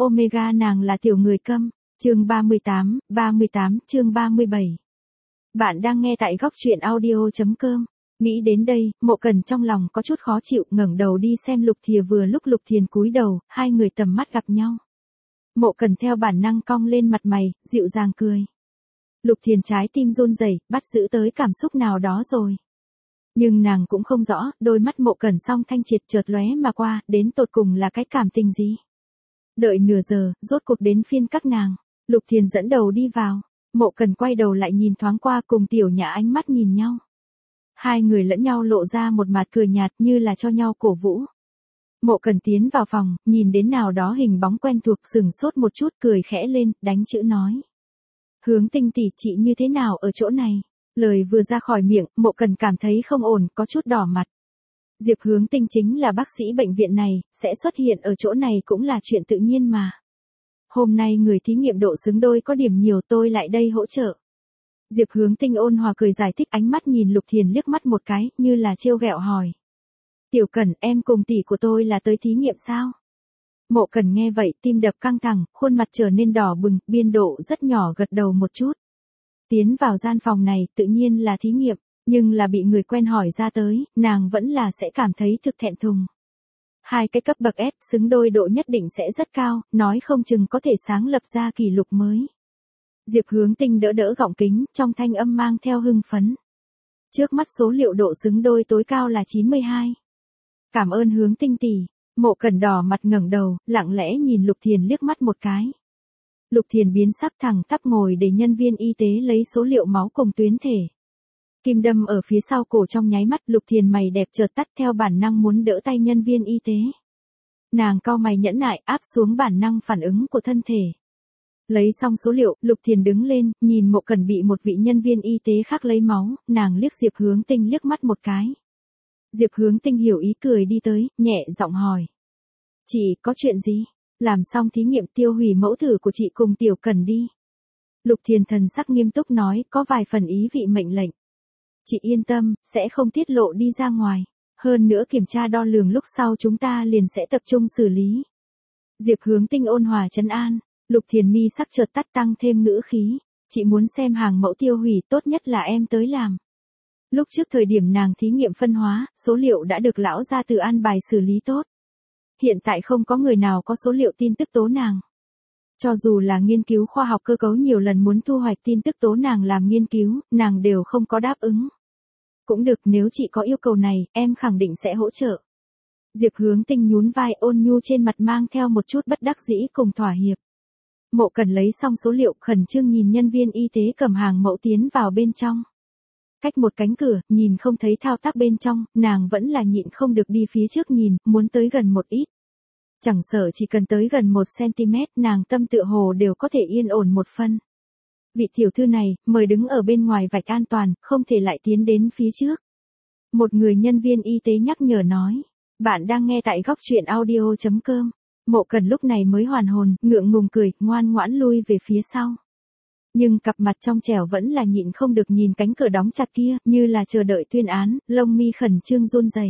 Omega nàng là tiểu người câm. Chương 38, chương 37. Bạn đang nghe tại góc truyện audio.com. Nghĩ đến đây, Mộ Cần trong lòng có chút khó chịu, ngẩng đầu đi xem Lục Thìa, vừa lúc Lục Thiền cúi đầu, hai người tầm mắt gặp nhau. Mộ Cần theo bản năng cong lên mặt mày, dịu dàng cười. Lục Thiền trái tim run rẩy, bắt giữ tới cảm xúc nào đó rồi. Nhưng nàng cũng không rõ, đôi mắt Mộ Cần song thanh triệt chợt lóe mà qua, đến tột cùng là cái cảm tình gì. Đợi nửa giờ, rốt cuộc đến phiên các nàng. Lục Thiền dẫn đầu đi vào. Mộ Cần quay đầu lại nhìn thoáng qua, cùng Tiểu Nhã ánh mắt nhìn nhau. Hai người lẫn nhau lộ ra một mặt cười nhạt như là cho nhau cổ vũ. Mộ Cần tiến vào phòng, nhìn đến nào đó hình bóng quen thuộc, sừng sốt một chút, cười khẽ lên, đánh chữ nói. Hướng Tinh tỷ, chị như thế nào ở chỗ này? Lời vừa ra khỏi miệng, Mộ Cần cảm thấy không ổn, có chút đỏ mặt. Diệp Hướng Tinh chính là bác sĩ bệnh viện này, sẽ xuất hiện ở chỗ này cũng là chuyện tự nhiên mà. Hôm nay người thí nghiệm độ xứng đôi có điểm nhiều, tôi lại đây hỗ trợ. Diệp Hướng Tinh ôn hòa cười giải thích, ánh mắt nhìn Lục Thiền liếc mắt một cái, như là trêu ghẹo hỏi. Tiểu Cần, em cùng tỷ của tôi là tới thí nghiệm sao? Mộ Cần nghe vậy, tim đập căng thẳng, khuôn mặt trở nên đỏ bừng, biên độ rất nhỏ gật đầu một chút. Tiến vào gian phòng này, tự nhiên là thí nghiệm, nhưng là bị người quen hỏi ra tới, nàng vẫn là sẽ cảm thấy thực thẹn thùng. Hai cái cấp bậc S xứng đôi độ nhất định sẽ rất cao, nói không chừng có thể sáng lập ra kỷ lục mới. Diệp Hướng Tinh đỡ đỡ gọng kính, trong thanh âm mang theo hưng phấn. Trước mắt số liệu độ xứng đôi tối cao là 92. Cảm ơn Hướng Tinh tỷ. Mộ Cần đỏ mặt ngẩng đầu, lặng lẽ nhìn Lục Thiền liếc mắt một cái. Lục Thiền biến sắc, thẳng tắp ngồi để nhân viên y tế lấy số liệu máu cùng tuyến thể. Kim đâm ở phía sau cổ, trong nháy mắt Lục Thiền mày đẹp chợt tắt, theo bản năng muốn đỡ tay nhân viên y tế. Nàng cau mày nhẫn nại, áp xuống bản năng phản ứng của thân thể. Lấy xong số liệu, Lục Thiền đứng lên, nhìn Mộ Cần bị một vị nhân viên y tế khác lấy máu, nàng liếc Diệp Hướng Tinh liếc mắt một cái. Diệp Hướng Tinh hiểu ý, cười đi tới, nhẹ giọng hỏi. Chị, có chuyện gì? Làm xong thí nghiệm tiêu hủy mẫu thử của chị cùng Tiểu Cần đi. Lục Thiền thần sắc nghiêm túc nói, có vài phần ý vị mệnh lệnh. Chị yên tâm, sẽ không tiết lộ đi ra ngoài. Hơn nữa kiểm tra đo lường lúc sau chúng ta liền sẽ tập trung xử lý. Diệp Hướng Tinh ôn hòa trấn an. Lục Thiền mi sắc chợt tắt, tăng thêm ngữ khí. Chị muốn xem hàng mẫu tiêu hủy, tốt nhất là em tới làm. Lúc trước thời điểm nàng thí nghiệm phân hóa, số liệu đã được lão gia từ an bài xử lý tốt. Hiện tại không có người nào có số liệu tin tức tố nàng. Cho dù là nghiên cứu khoa học cơ cấu nhiều lần muốn thu hoạch tin tức tố nàng làm nghiên cứu, nàng đều không có đáp ứng. Cũng được, nếu chị có yêu cầu này, em khẳng định sẽ hỗ trợ. Diệp Hướng Tinh nhún vai, ôn nhu trên mặt mang theo một chút bất đắc dĩ cùng thỏa hiệp. Mộ Cần lấy xong số liệu, khẩn trương nhìn nhân viên y tế cầm hàng mẫu tiến vào bên trong. Cách một cánh cửa, nhìn không thấy thao tác bên trong, nàng vẫn là nhịn không được đi phía trước nhìn, muốn tới gần một ít. Chẳng sợ chỉ cần tới gần 1 cm, nàng tâm tựa hồ đều có thể yên ổn một phân. Vị tiểu thư này, mời đứng ở bên ngoài vạch an toàn, không thể lại tiến đến phía trước. Một người nhân viên y tế nhắc nhở nói. Bạn đang nghe tại góc truyện audio.com. Mộ Cần lúc này mới hoàn hồn, ngượng ngùng cười, ngoan ngoãn lui về phía sau. Nhưng cặp mặt trong trẻo vẫn là nhịn không được nhìn cánh cửa đóng chặt kia, như là chờ đợi tuyên án, lông mi khẩn trương run rẩy.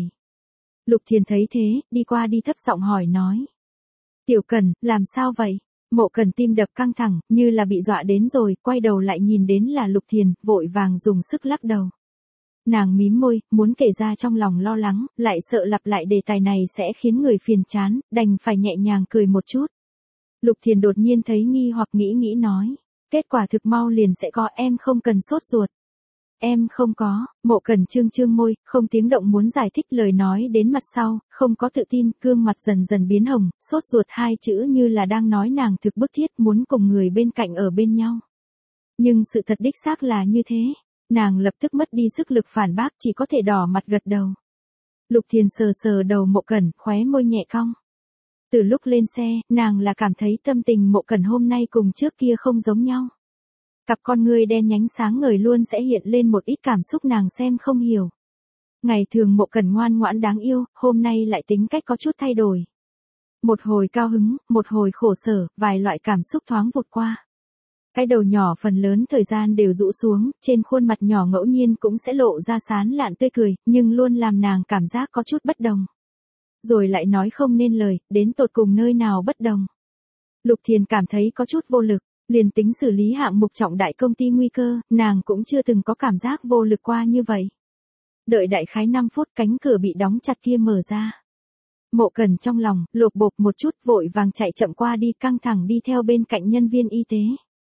Lục Thiền thấy thế, đi qua đi thấp giọng hỏi nói. Tiểu Cần, làm sao vậy? Mộ Cần tim đập căng thẳng, như là bị dọa đến rồi, quay đầu lại nhìn đến là Lục Thiền, vội vàng dùng sức lắc đầu. Nàng mím môi, muốn kể ra trong lòng lo lắng, lại sợ lặp lại đề tài này sẽ khiến người phiền chán, đành phải nhẹ nhàng cười một chút. Lục Thiền đột nhiên thấy nghi hoặc nghĩ nói. Kết quả thực mau liền sẽ có, em không cần sốt ruột. Em không có. Mộ Cần trương môi, không tiếng động muốn giải thích, lời nói đến mặt sau, không có tự tin, gương mặt dần dần biến hồng, sốt ruột hai chữ như là đang nói nàng thực bức thiết muốn cùng người bên cạnh ở bên nhau. Nhưng sự thật đích xác là như thế. Nàng lập tức mất đi sức lực phản bác, chỉ có thể đỏ mặt gật đầu. Lục Thiền sờ đầu Mộ Cần, khóe môi nhẹ cong. Từ lúc lên xe, nàng là cảm thấy tâm tình Mộ Cần hôm nay cùng trước kia không giống nhau. Cặp con ngươi đen nhánh sáng ngời luôn sẽ hiện lên một ít cảm xúc nàng xem không hiểu. Ngày thường Mộ Cần ngoan ngoãn đáng yêu, hôm nay lại tính cách có chút thay đổi. Một hồi cao hứng, một hồi khổ sở, vài loại cảm xúc thoáng vụt qua. Cái đầu nhỏ phần lớn thời gian đều rũ xuống, trên khuôn mặt nhỏ ngẫu nhiên cũng sẽ lộ ra sán lạn tươi cười, nhưng luôn làm nàng cảm giác có chút bất đồng. Rồi lại nói không nên lời, đến tột cùng nơi nào bất đồng. Lục Thiền cảm thấy có chút vô lực, liền tính xử lý hạng mục trọng đại công ty nguy cơ, nàng cũng chưa từng có cảm giác vô lực qua như vậy. Đợi đại khái 5 phút cánh cửa bị đóng chặt kia mở ra. Mộ Cần trong lòng, lột bột một chút vội vàng chạy chậm qua đi căng thẳng đi theo bên cạnh nhân viên y tế.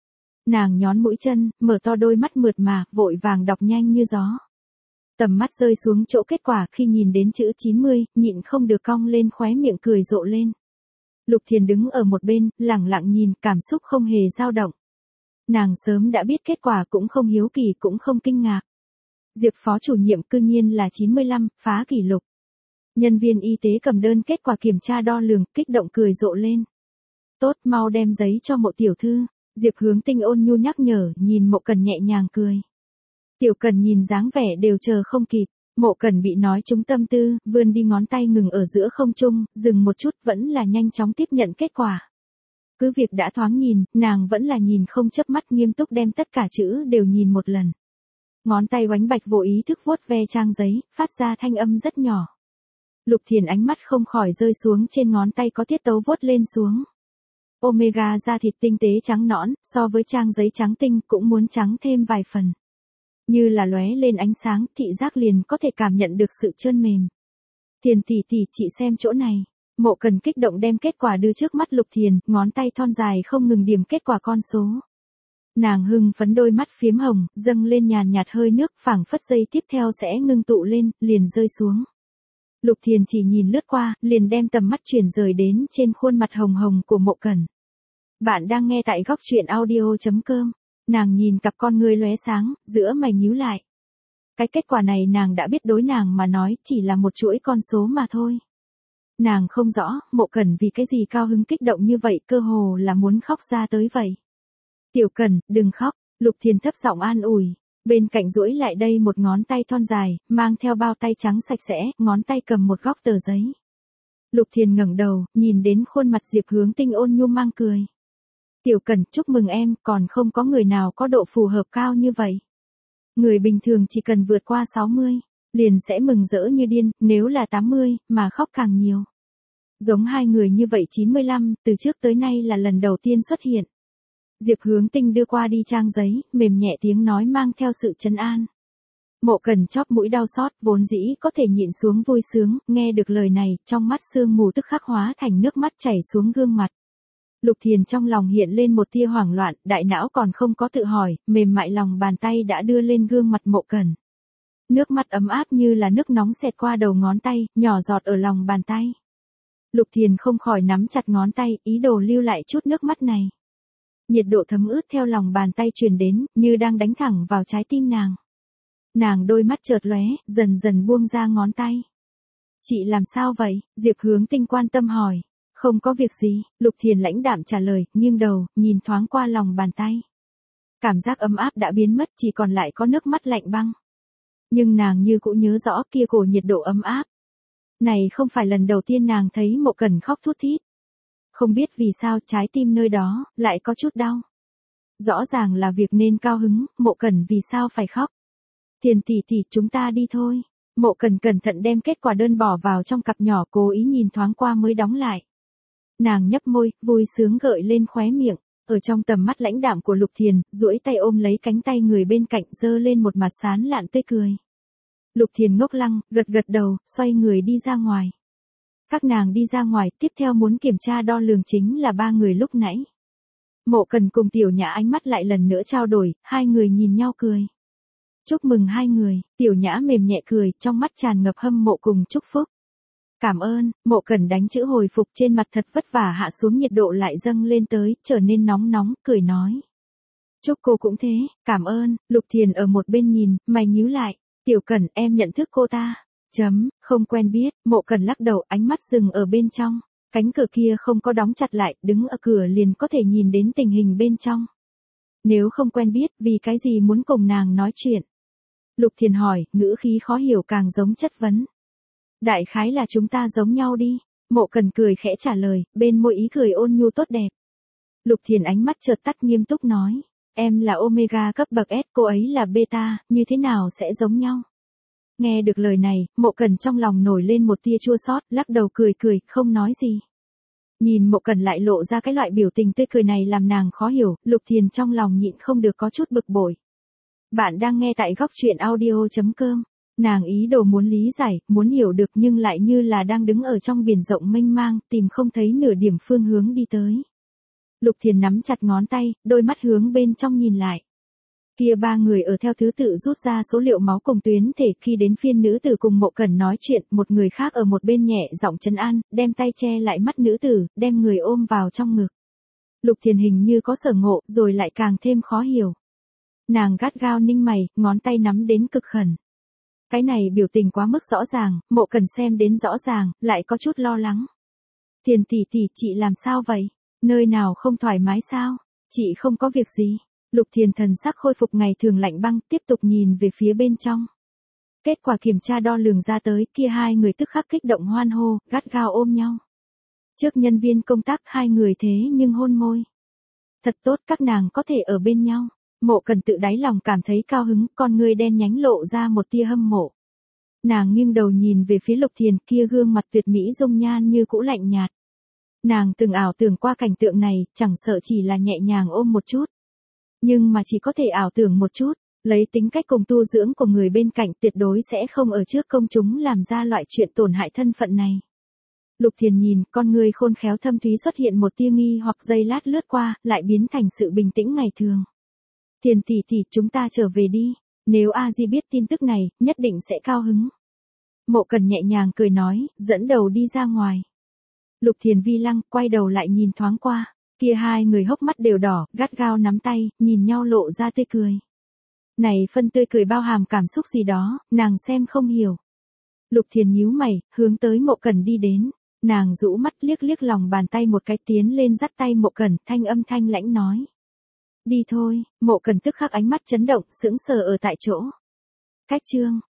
Nàng nhón mũi chân, mở to đôi mắt mượt mà, vội vàng đọc nhanh như gió. Tầm mắt rơi xuống chỗ kết quả khi nhìn đến chữ 90, nhịn không được cong lên khóe miệng cười rộ lên. Lục Thiền đứng ở một bên, lẳng lặng nhìn, cảm xúc không hề dao động. Nàng sớm đã biết kết quả cũng không hiếu kỳ cũng không kinh ngạc. Diệp phó chủ nhiệm cư nhiên là 95, phá kỷ lục. Nhân viên y tế cầm đơn kết quả kiểm tra đo lường, kích động cười rộ lên. Tốt, mau đem giấy cho Mộ tiểu thư. Diệp Hướng Tinh ôn nhu nhắc nhở, nhìn Mộ Cần nhẹ nhàng cười. Tiểu Cần nhìn dáng vẻ đều chờ không kịp. Mộ Cần bị nói trúng tâm tư, vươn đi ngón tay ngừng ở giữa không trung, dừng một chút vẫn là nhanh chóng tiếp nhận kết quả. Cứ việc đã thoáng nhìn, nàng vẫn là nhìn không chớp mắt nghiêm túc đem tất cả chữ đều nhìn một lần. Ngón tay oánh bạch vô ý thức vuốt ve trang giấy, phát ra thanh âm rất nhỏ. Lục Thiền ánh mắt không khỏi rơi xuống trên ngón tay có tiết tấu vuốt lên xuống. Omega da thịt tinh tế trắng nõn, so với trang giấy trắng tinh cũng muốn trắng thêm vài phần. Như là lóe lên ánh sáng, thị giác liền có thể cảm nhận được sự trơn mềm. Thiền tỷ tỷ, chị xem chỗ này. Mộ Cần kích động đem kết quả đưa trước mắt Lục Thiền, ngón tay thon dài không ngừng điểm kết quả con số. Nàng hưng phấn đôi mắt phiếm hồng, dâng lên nhàn nhạt hơi nước, phảng phất giây tiếp theo sẽ ngưng tụ lên, liền rơi xuống. Lục Thiền chỉ nhìn lướt qua, liền đem tầm mắt chuyển rời đến trên khuôn mặt hồng hồng của Mộ Cần. Bạn đang nghe tại góc truyện audio.com. Nàng nhìn cặp con ngươi lóe sáng, giữa mày nhíu lại. Cái kết quả này nàng đã biết đối nàng mà nói chỉ là một chuỗi con số mà thôi. Nàng không rõ, Mộ Cần vì cái gì cao hứng kích động như vậy, cơ hồ là muốn khóc ra tới vậy. Tiểu Cần, đừng khóc, Lục Thiền thấp giọng an ủi. Bên cạnh duỗi lại đây một ngón tay thon dài, mang theo bao tay trắng sạch sẽ, ngón tay cầm một góc tờ giấy. Lục Thiền ngẩng đầu, nhìn đến khuôn mặt Diệp Hướng Tinh ôn nhu mang cười. Tiểu Cần, chúc mừng em, còn không có người nào có độ phù hợp cao như vậy. Người bình thường chỉ cần vượt qua 60, liền sẽ mừng rỡ như điên, nếu là 80, mà khóc càng nhiều. Giống hai người như vậy 95, từ trước tới nay là lần đầu tiên xuất hiện. Diệp Hướng Tinh đưa qua đi trang giấy, mềm nhẹ tiếng nói mang theo sự trấn an. Mộ Cần chóp mũi đau xót, vốn dĩ có thể nhịn xuống vui sướng, nghe được lời này, trong mắt sương mù tức khắc hóa thành nước mắt chảy xuống gương mặt. Lục Thiền trong lòng hiện lên một tia hoảng loạn, đại não còn không có tự hỏi, mềm mại lòng bàn tay đã đưa lên gương mặt Mộ Cần. Nước mắt ấm áp như là nước nóng xẹt qua đầu ngón tay, nhỏ giọt ở lòng bàn tay. Lục Thiền không khỏi nắm chặt ngón tay, ý đồ lưu lại chút nước mắt này. Nhiệt độ thấm ướt theo lòng bàn tay truyền đến, như đang đánh thẳng vào trái tim nàng. Nàng đôi mắt chợt lóe, dần dần buông ra ngón tay. Chị làm sao vậy? Diệp Hướng Tinh quan tâm hỏi. Không có việc gì, Lục Thiền lãnh đạm trả lời, nghiêng đầu, nhìn thoáng qua lòng bàn tay. Cảm giác ấm áp đã biến mất, chỉ còn lại có nước mắt lạnh băng. Nhưng nàng như cũng nhớ rõ kia cổ nhiệt độ ấm áp. Này không phải lần đầu tiên nàng thấy Mộ Cần khóc thút thít. Không biết vì sao trái tim nơi đó, lại có chút đau. Rõ ràng là việc nên cao hứng, Mộ Cần vì sao phải khóc. Thiền tỷ tỷ, chúng ta đi thôi. Mộ Cần cẩn thận đem kết quả đơn bỏ vào trong cặp nhỏ, cố ý nhìn thoáng qua mới đóng lại. Nàng nhấp môi, vui sướng gợi lên khóe miệng, ở trong tầm mắt lãnh đạm của Lục Thiền, duỗi tay ôm lấy cánh tay người bên cạnh, giơ lên một mặt sán lạn tươi cười. Lục Thiền ngốc lăng, gật gật đầu, xoay người đi ra ngoài. Các nàng đi ra ngoài, tiếp theo muốn kiểm tra đo lường chính là ba người lúc nãy. Mộ Cần cùng Tiểu Nhã ánh mắt lại lần nữa trao đổi, hai người nhìn nhau cười. Chúc mừng hai người, Tiểu Nhã mềm nhẹ cười, trong mắt tràn ngập hâm mộ cùng chúc phúc. Cảm ơn, Mộ Cần đánh chữ hồi phục, trên mặt thật vất vả hạ xuống nhiệt độ lại dâng lên tới, trở nên nóng nóng, cười nói. Chúc cô cũng thế, cảm ơn. Lục Thiền ở một bên nhìn, mày nhíu lại. Tiểu Cần, em nhận thức cô ta. Không quen biết. Mộ Cần lắc đầu, ánh mắt dừng ở bên trong. Cánh cửa kia không có đóng chặt lại, đứng ở cửa liền có thể nhìn đến tình hình bên trong. Nếu không quen biết, vì cái gì muốn cùng nàng nói chuyện? Lục Thiền hỏi, ngữ khí khó hiểu càng giống chất vấn. Đại khái là chúng ta giống nhau đi. Mộ Cần cười khẽ trả lời, bên môi ý cười ôn nhu tốt đẹp. Lục Thiền ánh mắt chợt tắt, nghiêm túc nói. Em là Omega cấp bậc S, cô ấy là Beta, như thế nào sẽ giống nhau? Nghe được lời này, Mộ Cần trong lòng nổi lên một tia chua xót, lắc đầu cười cười, không nói gì. Nhìn Mộ Cẩn lại lộ ra cái loại biểu tình tươi cười này làm nàng khó hiểu, Lục Thiền trong lòng nhịn không được có chút bực bội. Bạn đang nghe tại góc truyện audio.com. Nàng ý đồ muốn lý giải, muốn hiểu được nhưng lại như là đang đứng ở trong biển rộng mênh mang, tìm không thấy nửa điểm phương hướng đi tới. Lục Thiền nắm chặt ngón tay, đôi mắt hướng bên trong nhìn lại. Kia ba người ở theo thứ tự rút ra số liệu máu cùng tuyến thể, khi đến phiên nữ tử cùng Mộ Cẩn nói chuyện, một người khác ở một bên nhẹ giọng trấn an, đem tay che lại mắt nữ tử, đem người ôm vào trong ngực. Lục Thiền hình như có sở ngộ, rồi lại càng thêm khó hiểu. Nàng gắt gao ninh mày, ngón tay nắm đến cực khẩn. Cái này biểu tình quá mức rõ ràng, Mộ Cẩn xem đến rõ ràng, lại có chút lo lắng. Thiền tỷ tỷ, chị làm sao vậy? Nơi nào không thoải mái sao? Chị không có việc gì. Lục Thiền thần sắc khôi phục ngày thường lạnh băng, tiếp tục nhìn về phía bên trong. Kết quả kiểm tra đo lường ra tới, kia hai người tức khắc kích động hoan hô, gắt gao ôm nhau. Trước nhân viên công tác hai người thế nhưng hôn môi. Thật tốt, các nàng có thể ở bên nhau. Mộ Cẩn tự đáy lòng cảm thấy cao hứng, con ngươi đen nhánh lộ ra một tia hâm mộ. Nàng nghiêng đầu nhìn về phía Lục Thiền, kia gương mặt tuyệt mỹ dung nhan như cũ lạnh nhạt. Nàng từng ảo tưởng qua cảnh tượng này, chẳng sợ chỉ là nhẹ nhàng ôm một chút. Nhưng mà chỉ có thể ảo tưởng một chút, lấy tính cách cùng tu dưỡng của người bên cạnh tuyệt đối sẽ không ở trước công chúng làm ra loại chuyện tổn hại thân phận này. Lục Thiền nhìn, con người khôn khéo thâm thúy xuất hiện một tia nghi hoặc giây lát lướt qua, lại biến thành sự bình tĩnh ngày thường. Thiền tỷ tỷ, chúng ta trở về đi, nếu A Di biết tin tức này, nhất định sẽ cao hứng. Mộ Cẩn nhẹ nhàng cười nói, dẫn đầu đi ra ngoài. Lục Thiền vi lăng, quay đầu lại nhìn thoáng qua, kia hai người hốc mắt đều đỏ, gắt gao nắm tay, nhìn nhau lộ ra tươi cười. Này phân tươi cười bao hàm cảm xúc gì đó, nàng xem không hiểu. Lục Thiền nhíu mày, hướng tới Mộ Cẩn đi đến, nàng rũ mắt liếc liếc lòng bàn tay một cái tiến lên dắt tay Mộ Cẩn, thanh âm thanh lãnh nói. Đi thôi, Mộ Cẩn tức khắc ánh mắt chấn động, sững sờ ở tại chỗ. Cách chương